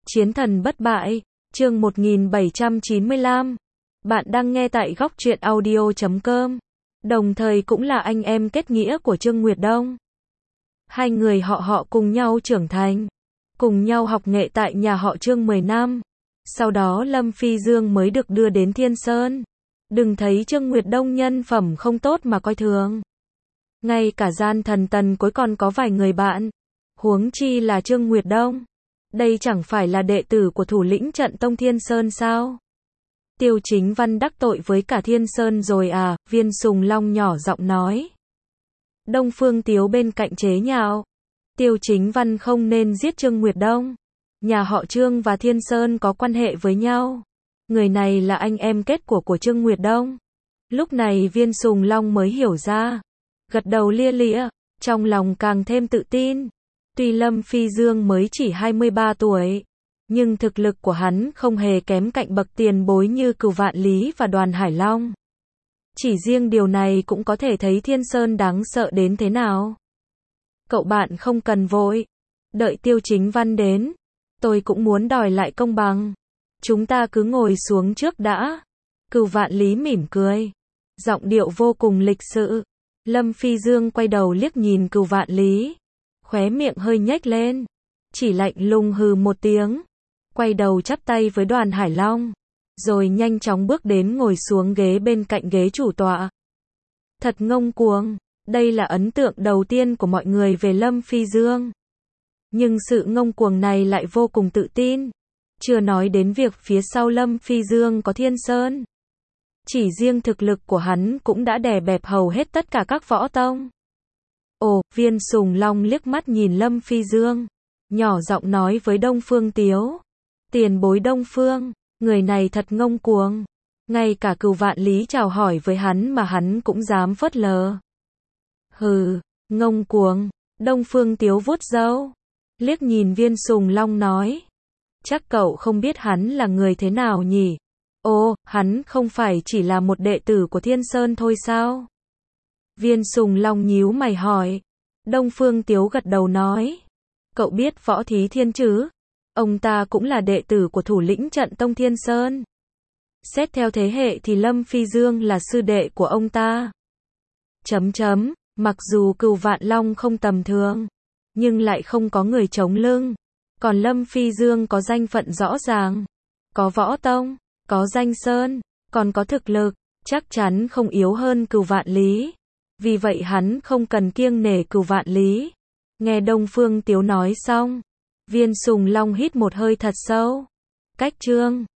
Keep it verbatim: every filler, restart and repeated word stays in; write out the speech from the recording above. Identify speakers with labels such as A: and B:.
A: Chiến thần bất bại, chương một nghìn bảy trăm chín mươi lăm. Bạn đang nghe tại góc truyện audio chấm com. Đồng thời cũng là anh em kết nghĩa của Trương Nguyệt Đông. Hai người họ họ cùng nhau trưởng thành, cùng nhau học nghệ tại nhà họ Trương mười năm. Sau đó Lâm Phi Dương mới được đưa đến Thiên Sơn. Đừng thấy Trương Nguyệt Đông nhân phẩm không tốt mà coi thường. Ngay cả gian thần Tần Cối còn có vài người bạn. Huống chi là Trương Nguyệt Đông. Đây chẳng phải là đệ tử của thủ lĩnh trận tông Thiên Sơn sao? Tiêu Chính Văn đắc tội với cả Thiên Sơn rồi à? Viên Sùng Long nhỏ giọng nói. Đông Phương Tiếu bên cạnh chế nhạo. Tiêu Chính Văn không nên giết Trương Nguyệt Đông. Nhà họ Trương và Thiên Sơn có quan hệ với nhau. Người này là anh em kết của của Trương Nguyệt Đông. Lúc này Viên Sùng Long mới hiểu ra. Gật đầu lia lịa, trong lòng càng thêm tự tin. Tuy Lâm Phi Dương mới chỉ hai mươi ba tuổi, nhưng thực lực của hắn không hề kém cạnh bậc tiền bối như Cửu Vạn Lý và Đoàn Hải Long. Chỉ riêng điều này cũng có thể thấy Thiên Sơn đáng sợ đến thế nào. Cậu bạn không cần vội. Đợi Tiêu Chính Văn đến. Tôi cũng muốn đòi lại công bằng. Chúng ta cứ ngồi xuống trước đã. Cửu Vạn Lý mỉm cười. Giọng điệu vô cùng lịch sự. Lâm Phi Dương quay đầu liếc nhìn Cửu Vạn Lý. Khóe miệng hơi nhếch lên. Chỉ lạnh lùng hừ một tiếng. Quay đầu chắp tay với Đoàn Hải Long. Rồi nhanh chóng bước đến ngồi xuống ghế bên cạnh ghế chủ tọa. Thật ngông cuồng. Đây là ấn tượng đầu tiên của mọi người về Lâm Phi Dương. Nhưng sự ngông cuồng này lại vô cùng tự tin. Chưa nói đến việc phía sau Lâm Phi Dương có Thiên Sơn. Chỉ riêng thực lực của hắn cũng đã đè bẹp hầu hết tất cả các võ tông. Ồ, Viên Sùng Long liếc mắt nhìn Lâm Phi Dương. Nhỏ giọng nói với Đông Phương Tiếu. Tiền bối Đông Phương, người này thật ngông cuồng. Ngay cả Cửu Vạn Lý chào hỏi với hắn mà hắn cũng dám phớt lờ. Hừ, ngông cuồng. Đông Phương Tiếu vuốt râu. Liếc nhìn Viên Sùng Long nói. Chắc cậu không biết hắn là người thế nào nhỉ? Ồ, hắn không phải chỉ là một đệ tử của Thiên Sơn thôi sao? Viên Sùng Long nhíu mày hỏi. Đông Phương Tiếu gật đầu nói. Cậu biết Võ Thí Thiên chứ? Ông ta cũng là đệ tử của thủ lĩnh trận tông Thiên Sơn. Xét theo thế hệ thì Lâm Phi Dương là sư đệ của ông ta. Chấm chấm, mặc dù Cửu Vạn Long không tầm thường, nhưng lại không có người chống lưng. Còn Lâm Phi Dương có danh phận rõ ràng. Có võ tông, có danh sơn, còn có thực lực, chắc chắn không yếu hơn Cửu Vạn Lý. Vì vậy hắn không cần kiêng nể Cửu Vạn Lý. Nghe Đông Phương Tiếu nói xong, Viên Sùng Long hít một hơi thật sâu. Cách Trương